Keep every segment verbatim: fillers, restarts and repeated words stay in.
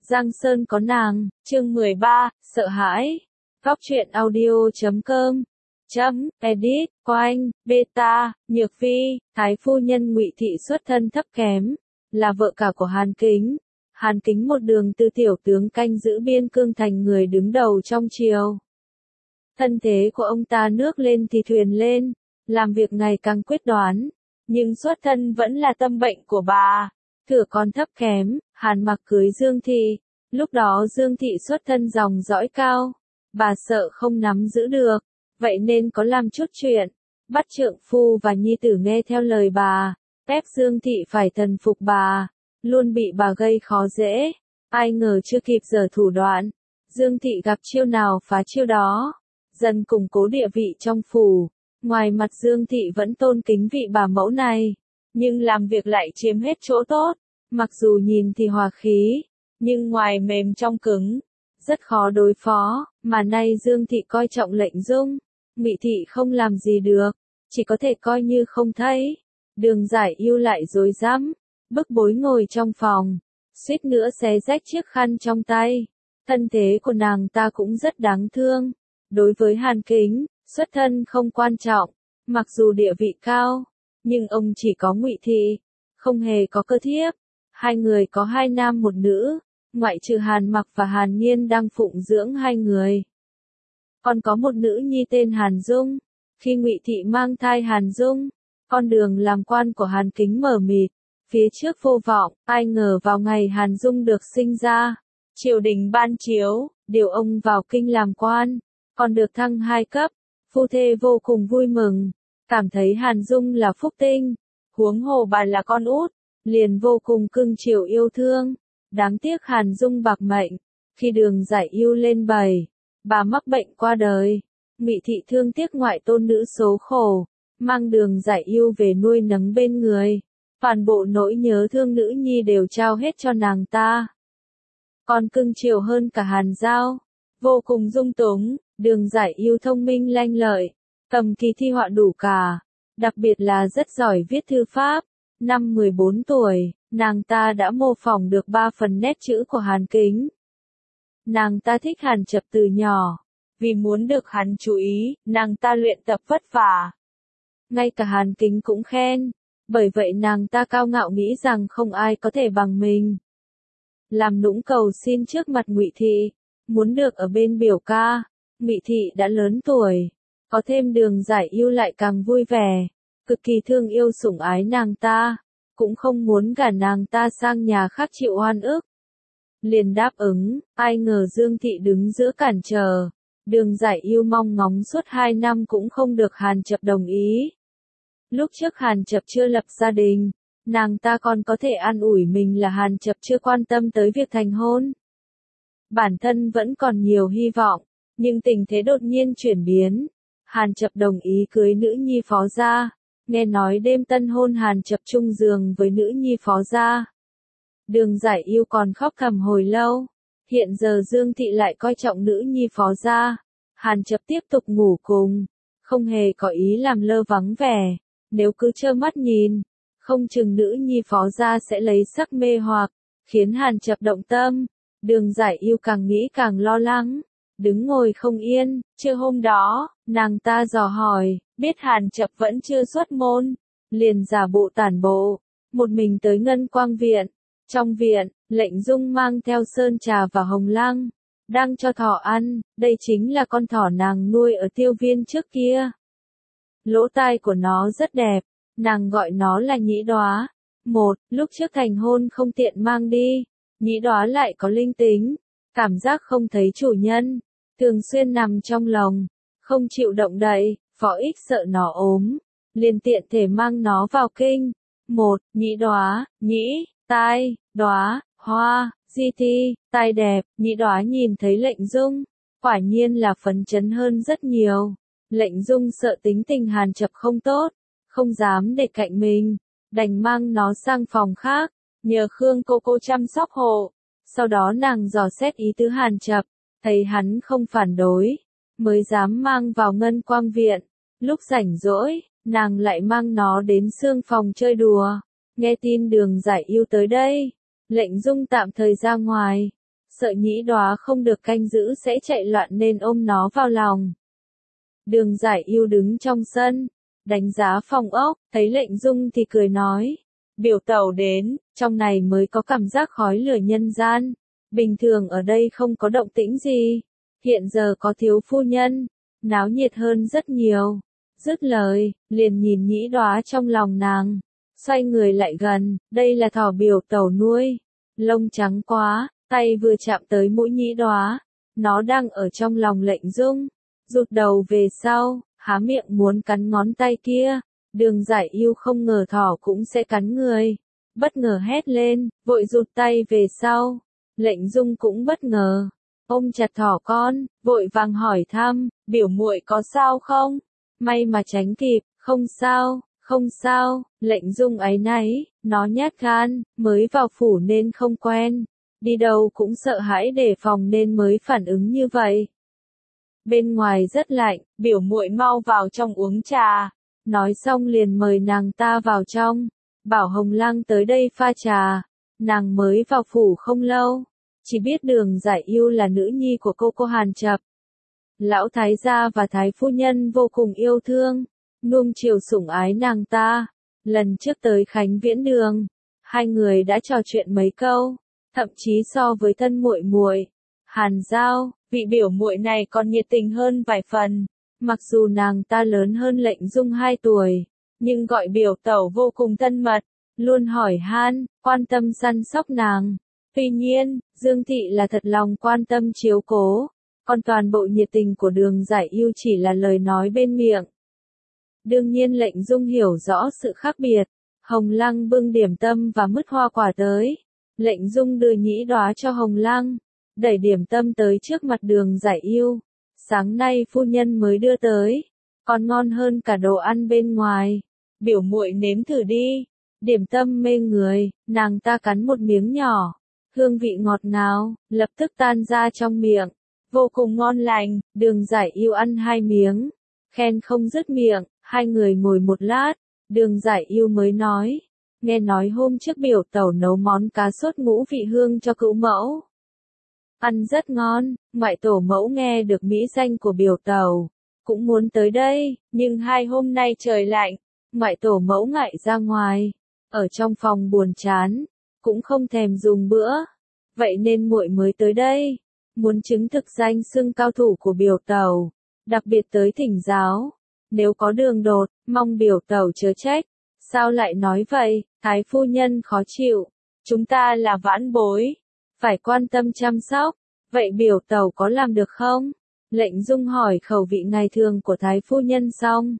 Giang Sơn có nàng, chương mười ba, sợ hãi. Góc truyện audio chấm com chấm edit Oanh, beta, Nhược Phi, Thái phu nhân Ngụy Thị xuất thân thấp kém, là vợ cả của Hàn Kính. Hàn Kính một đường từ tiểu tướng canh giữ biên cương thành người đứng đầu trong triều. Thân thế của ông ta nước lên thì thuyền lên, làm việc ngày càng quyết đoán, nhưng xuất thân vẫn là tâm bệnh của bà. Thừa con thấp kém, Hàn Mặc cưới Dương Thị, lúc đó Dương Thị xuất thân dòng dõi cao, bà sợ không nắm giữ được, vậy nên có làm chút chuyện, bắt trượng phu và nhi tử nghe theo lời bà, ép Dương Thị phải thần phục bà, luôn bị bà gây khó dễ, ai ngờ chưa kịp giở thủ đoạn, Dương Thị gặp chiêu nào phá chiêu đó, dần củng cố địa vị trong phủ, ngoài mặt Dương Thị vẫn tôn kính vị bà mẫu này, nhưng làm việc lại chiếm hết chỗ tốt. Mặc dù nhìn thì hòa khí, nhưng ngoài mềm trong cứng, rất khó đối phó, mà nay Dương Thị coi trọng Lệnh Dung, Ngụy Thị không làm gì được, chỉ có thể coi như không thấy. Đường Giải Yêu lại rối rắm, bức bối ngồi trong phòng, suýt nữa xé rách chiếc khăn trong tay. Thân thế của nàng ta cũng rất đáng thương. Đối với Hàn Kính, xuất thân không quan trọng, mặc dù địa vị cao, nhưng ông chỉ có Ngụy Thị, không hề có cơ thiếp. Hai người có hai nam một nữ, ngoại trừ Hàn Mặc và Hàn Nhiên đang phụng dưỡng hai người. Còn có một nữ nhi tên Hàn Dung. Khi Ngụy Thị mang thai Hàn Dung, con đường làm quan của Hàn Kính mờ mịt, phía trước vô vọng, ai ngờ vào ngày Hàn Dung được sinh ra, triều đình ban chiếu, điều ông vào kinh làm quan, còn được thăng hai cấp, phu thê vô cùng vui mừng, cảm thấy Hàn Dung là phúc tinh, huống hồ bà là con út. Liền vô cùng cưng chiều yêu thương, đáng tiếc Hàn Dung bạc mệnh, khi Đường Giải Yêu lên bầy, bà mắc bệnh qua đời, Ngụy Thị thương tiếc ngoại tôn nữ số khổ, mang Đường Giải Yêu về nuôi nấng bên người, toàn bộ nỗi nhớ thương nữ nhi đều trao hết cho nàng ta. Còn cưng chiều hơn cả Hàn Giao, vô cùng dung túng, Đường Giải Yêu thông minh lanh lợi, cầm kỳ thi họa đủ cả, đặc biệt là rất giỏi viết thư pháp. Năm mười bốn tuổi, nàng ta đã mô phỏng được ba phần nét chữ của Hàn Kính. Nàng ta thích Hàn Chập từ nhỏ, vì muốn được hắn chú ý, nàng ta luyện tập vất vả. Ngay cả Hàn Kính cũng khen, bởi vậy nàng ta cao ngạo nghĩ rằng không ai có thể bằng mình. Làm nũng cầu xin trước mặt Ngụy Thị, muốn được ở bên biểu ca, Ngụy Thị đã lớn tuổi, có thêm Đường Giải Yêu lại càng vui vẻ. Cực kỳ thương yêu sủng ái nàng ta, cũng không muốn gả nàng ta sang nhà khác chịu oan ức. Liền đáp ứng, ai ngờ Dương Thị đứng giữa cản trở, Đường Giải Yêu mong ngóng suốt hai năm cũng không được Hàn Chập đồng ý. Lúc trước Hàn Chập chưa lập gia đình, nàng ta còn có thể an ủi mình là Hàn Chập chưa quan tâm tới việc thành hôn. Bản thân vẫn còn nhiều hy vọng, nhưng tình thế đột nhiên chuyển biến, Hàn Chập đồng ý cưới nữ nhi phó gia. Nghe nói đêm tân hôn Hàn Chập chung giường với nữ nhi phó gia. Đường Giải Yêu còn khóc thầm hồi lâu. Hiện giờ Dương Thị lại coi trọng nữ nhi phó gia. Hàn Chập tiếp tục ngủ cùng, không hề có ý làm lơ vắng vẻ. Nếu cứ trơ mắt nhìn, không chừng nữ nhi phó gia sẽ lấy sắc mê hoặc, khiến Hàn Chập động tâm. Đường Giải Yêu càng nghĩ càng lo lắng, đứng ngồi không yên. Trưa hôm đó, nàng ta dò hỏi, biết Hàn Chập vẫn chưa xuất môn, liền giả bộ tản bộ, một mình tới Ngân Quang Viện. Trong viện, Lệnh Dung mang theo sơn trà và hồng lăng, đang cho thỏ ăn, đây chính là con thỏ nàng nuôi ở Tiêu Viên trước kia. Lỗ tai của nó rất đẹp, nàng gọi nó là Nhĩ Đóa. Một, lúc trước thành hôn không tiện mang đi, Nhĩ Đóa lại có linh tính, cảm giác không thấy chủ nhân, thường xuyên nằm trong lồng, không chịu động đậy. Phó Ích sợ nó ốm, liền tiện thể mang nó vào kinh. Một, Nhĩ Đóa, nhĩ, tai, đóa, hoa, di thi, tai đẹp, Nhĩ Đóa nhìn thấy Lệnh Dung, quả nhiên là phấn chấn hơn rất nhiều. Lệnh Dung sợ tính tình Hàn Chập không tốt, không dám để cạnh mình, đành mang nó sang phòng khác, nhờ Khương cô cô chăm sóc hộ. Sau đó nàng dò xét ý tứ Hàn Chập, thấy hắn không phản đối, mới dám mang vào Ngân Quang Viện. Lúc rảnh rỗi, nàng lại mang nó đến sương phòng chơi đùa. Nghe tin Đường Giải Yêu tới đây, Lệnh Dung tạm thời ra ngoài, sợ Nhĩ Đoá không được canh giữ sẽ chạy loạn nên ôm nó vào lòng. Đường Giải Yêu đứng trong sân, đánh giá phòng ốc, thấy Lệnh Dung thì cười nói, biểu tẩu đến, trong này mới có cảm giác khói lửa nhân gian, bình thường ở đây không có động tĩnh gì, hiện giờ có thiếu phu nhân, náo nhiệt hơn rất nhiều. Dứt lời, liền nhìn Nhĩ Đoá trong lòng nàng, xoay người lại gần, đây là thỏ biểu tẩu nuôi, lông trắng quá, tay vừa chạm tới mũi Nhĩ Đoá, nó đang ở trong lòng Lệnh Dung, rụt đầu về sau, há miệng muốn cắn ngón tay kia, Đường Giải Yêu không ngờ thỏ cũng sẽ cắn người, bất ngờ hét lên, vội rụt tay về sau, Lệnh Dung cũng bất ngờ, ôm chặt thỏ con, vội vàng hỏi thăm, biểu muội có sao không? May mà tránh kịp, không sao, không sao, Lệnh Dung áy náy, nó nhát gan, mới vào phủ nên không quen, đi đâu cũng sợ hãi đề phòng nên mới phản ứng như vậy. Bên ngoài rất lạnh, biểu muội mau vào trong uống trà, nói xong liền mời nàng ta vào trong, bảo Hồng Lăng tới đây pha trà, nàng mới vào phủ không lâu, chỉ biết Đường Giải Yêu là nữ nhi của cô cô Hàn Chập. Lão thái gia và thái phu nhân vô cùng yêu thương, nuông chiều sủng ái nàng ta. Lần trước tới Khánh Viễn Đường, hai người đã trò chuyện mấy câu, thậm chí so với thân muội muội Hàn Giao, vị biểu muội này còn nhiệt tình hơn vài phần. Mặc dù nàng ta lớn hơn Lệnh Dung hai tuổi, nhưng gọi biểu tẩu vô cùng thân mật, luôn hỏi han, quan tâm săn sóc nàng. Tuy nhiên, Dương Thị là thật lòng quan tâm chiếu cố, còn toàn bộ nhiệt tình của Đường Giải Yêu chỉ là lời nói bên miệng. Đương nhiên Lệnh Dung hiểu rõ sự khác biệt, Hồng Lăng bưng điểm tâm và mứt hoa quả tới. Lệnh Dung đưa Nhĩ Đoá cho Hồng Lăng, đẩy điểm tâm tới trước mặt Đường Giải Yêu. Sáng nay phu nhân mới đưa tới, còn ngon hơn cả đồ ăn bên ngoài. Biểu muội nếm thử đi. Điểm tâm mê người, nàng ta cắn một miếng nhỏ, hương vị ngọt ngào, lập tức tan ra trong miệng, vô cùng ngon lành. Đường Giải Yêu ăn hai miếng, khen không dứt miệng. Hai người ngồi một lát, Đường Giải Yêu mới nói, nghe nói hôm trước biểu tẩu nấu món cá sốt ngũ vị hương cho cữu mẫu. Ăn rất ngon, ngoại tổ mẫu nghe được mỹ danh của biểu tẩu, cũng muốn tới đây, nhưng hai hôm nay trời lạnh, ngoại tổ mẫu ngại ra ngoài, ở trong phòng buồn chán, cũng không thèm dùng bữa, vậy nên muội mới tới đây, muốn chứng thực danh xưng cao thủ của biểu tẩu, đặc biệt tới thỉnh giáo. Nếu có đường đột, mong biểu tẩu chớ trách. Sao lại nói vậy, thái phu nhân khó chịu. Chúng ta là vãn bối, phải quan tâm chăm sóc. Vậy biểu tẩu có làm được không? Lệnh Dung hỏi khẩu vị ngày thường của thái phu nhân xong.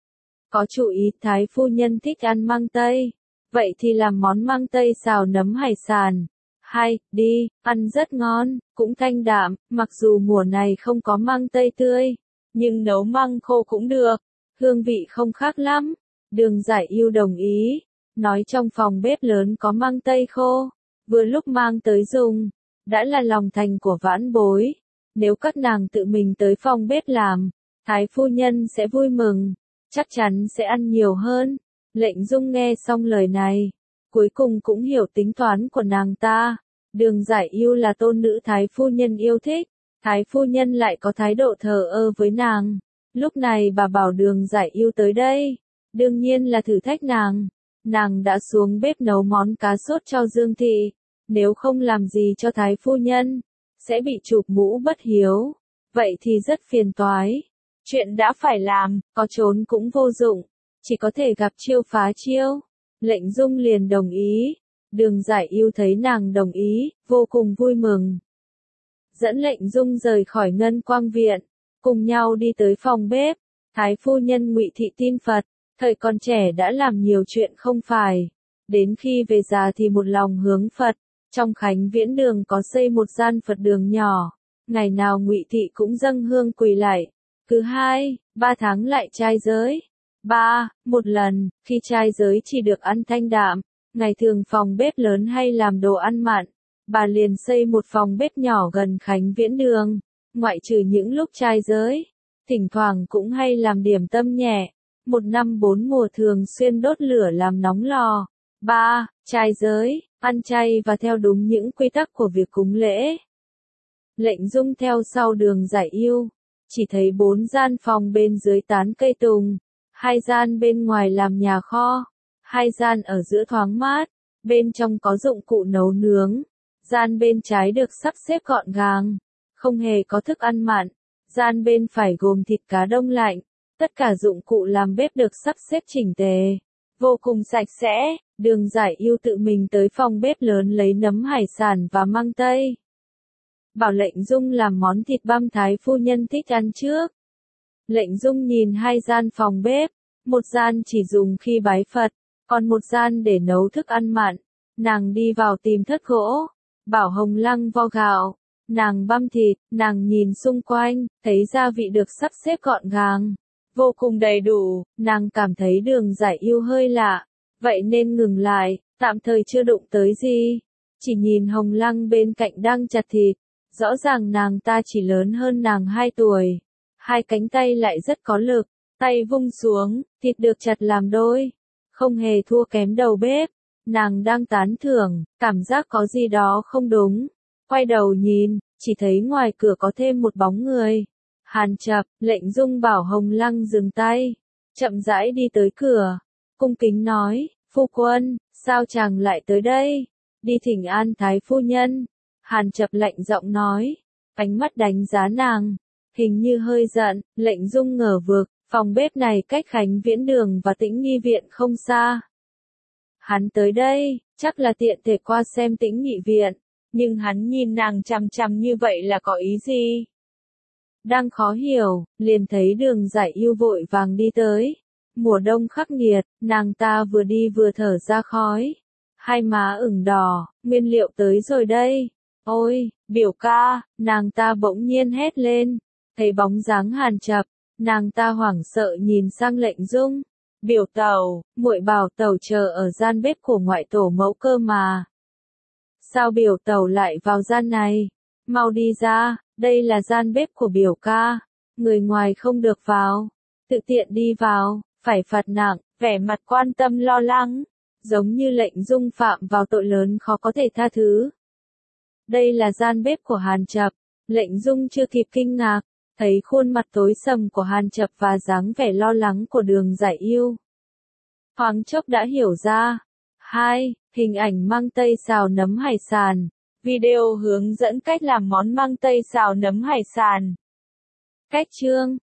Có chú ý thái phu nhân thích ăn măng tây. Vậy thì làm món măng tây xào nấm hải sản. Hay, đi, ăn rất ngon, cũng thanh đạm, mặc dù mùa này không có măng tây tươi. Nhưng nấu măng khô cũng được, hương vị không khác lắm. Đường Giải Yêu đồng ý, nói trong phòng bếp lớn có măng tây khô, vừa lúc mang tới dùng, đã là lòng thành của vãn bối. Nếu các nàng tự mình tới phòng bếp làm, thái phu nhân sẽ vui mừng, chắc chắn sẽ ăn nhiều hơn. Lệnh Dung nghe xong lời này, cuối cùng cũng hiểu tính toán của nàng ta. Đường Giải Yêu là tôn nữ thái phu nhân yêu thích. Thái phu nhân lại có thái độ thờ ơ với nàng. Lúc này bà bảo Đường Giải Yêu tới đây, đương nhiên là thử thách nàng. Nàng đã xuống bếp nấu món cá sốt cho Dương Thị, nếu không làm gì cho thái phu nhân, sẽ bị chụp mũ bất hiếu. Vậy thì rất phiền toái. Chuyện đã phải làm, có trốn cũng vô dụng, chỉ có thể gặp chiêu phá chiêu. Lệnh Dung liền đồng ý. Đường Giải Yêu thấy nàng đồng ý, vô cùng vui mừng. Dẫn Lệnh Dung rời khỏi Ngân Quang Viện, cùng nhau đi tới phòng bếp. Thái phu nhân Ngụy Thị tin Phật, thời còn trẻ đã làm nhiều chuyện không phải, đến khi về già thì một lòng hướng Phật. Trong Khánh Viễn Đường có xây một gian Phật đường nhỏ, ngày nào Ngụy Thị cũng dâng hương quỳ lạy, cứ hai, ba tháng lại trai giới. Ba, một lần, khi trai giới chỉ được ăn thanh đạm, ngày thường phòng bếp lớn hay làm đồ ăn mặn. Bà liền xây một phòng bếp nhỏ gần Khánh Viễn Đường, ngoại trừ những lúc trai giới, thỉnh thoảng cũng hay làm điểm tâm nhẹ, một năm bốn mùa thường xuyên đốt lửa làm nóng lò. Ba, trai giới, ăn chay và theo đúng những quy tắc của việc cúng lễ. Lệnh Dung theo sau Đường Giải Yêu, chỉ thấy bốn gian phòng bên dưới tán cây tùng, hai gian bên ngoài làm nhà kho, hai gian ở giữa thoáng mát, bên trong có dụng cụ nấu nướng, gian bên trái được sắp xếp gọn gàng, không hề có thức ăn mặn, gian bên phải gồm thịt cá đông lạnh, tất cả dụng cụ làm bếp được sắp xếp chỉnh tề, vô cùng sạch sẽ. Đường Giải Yêu tự mình tới phòng bếp lớn lấy nấm hải sản và măng tây, bảo Lệnh Dung làm món thịt băm thái phu nhân thích ăn trước. Lệnh Dung nhìn hai gian phòng bếp, một gian chỉ dùng khi bái Phật, còn một gian để nấu thức ăn mặn. Nàng đi vào tìm thất gỗ, bảo Hồng Lăng vo gạo, nàng băm thịt, nàng nhìn xung quanh, thấy gia vị được sắp xếp gọn gàng, vô cùng đầy đủ, nàng cảm thấy Đường Giải Yêu hơi lạ, vậy nên ngừng lại, tạm thời chưa đụng tới gì, chỉ nhìn Hồng Lăng bên cạnh đang chặt thịt, rõ ràng nàng ta chỉ lớn hơn nàng hai tuổi, hai cánh tay lại rất có lực, tay vung xuống, thịt được chặt làm đôi, không hề thua kém đầu bếp. Nàng đang tán thưởng, cảm giác có gì đó không đúng. Quay đầu nhìn, chỉ thấy ngoài cửa có thêm một bóng người. Hàn Chập, Lệnh Dung bảo Hồng Lăng dừng tay, chậm rãi đi tới cửa, cung kính nói, phu quân, sao chàng lại tới đây? Đi thỉnh an thái phu nhân. Hàn Chập lạnh giọng nói, ánh mắt đánh giá nàng, hình như hơi giận. Lệnh Dung ngờ vực, phòng bếp này cách Khánh Viễn Đường và Tĩnh Nghi Viện không xa. Hắn tới đây, chắc là tiện thể qua xem Tĩnh Nghị Viện, nhưng hắn nhìn nàng chằm chằm như vậy là có ý gì? Đang khó hiểu, liền thấy Đường Giải Yêu vội vàng đi tới. Mùa đông khắc nghiệt, nàng ta vừa đi vừa thở ra khói, hai má ửng đỏ, nguyên liệu tới rồi đây. Ôi, biểu ca, nàng ta bỗng nhiên hét lên, thấy bóng dáng Hàn Chập, nàng ta hoảng sợ nhìn sang Lệnh Dung. Biểu tẩu, muội bảo tẩu chờ ở gian bếp của ngoại tổ mẫu cơ mà. Sao biểu tẩu lại vào gian này? Mau đi ra, đây là gian bếp của biểu ca, người ngoài không được vào, tự tiện đi vào, phải phạt nặng. Vẻ mặt quan tâm lo lắng, giống như Lệnh Dung phạm vào tội lớn khó có thể tha thứ. Đây là gian bếp của Hàn Chập. Lệnh Dung chưa kịp kinh ngạc, thấy khuôn mặt tối sầm của Hàn Chập và dáng vẻ lo lắng của Đường Giải Yêu. Thoáng chốc đã hiểu ra. hai. Hình ảnh măng tây xào nấm hải sản. Video hướng dẫn cách làm món măng tây xào nấm hải sản. Cách chương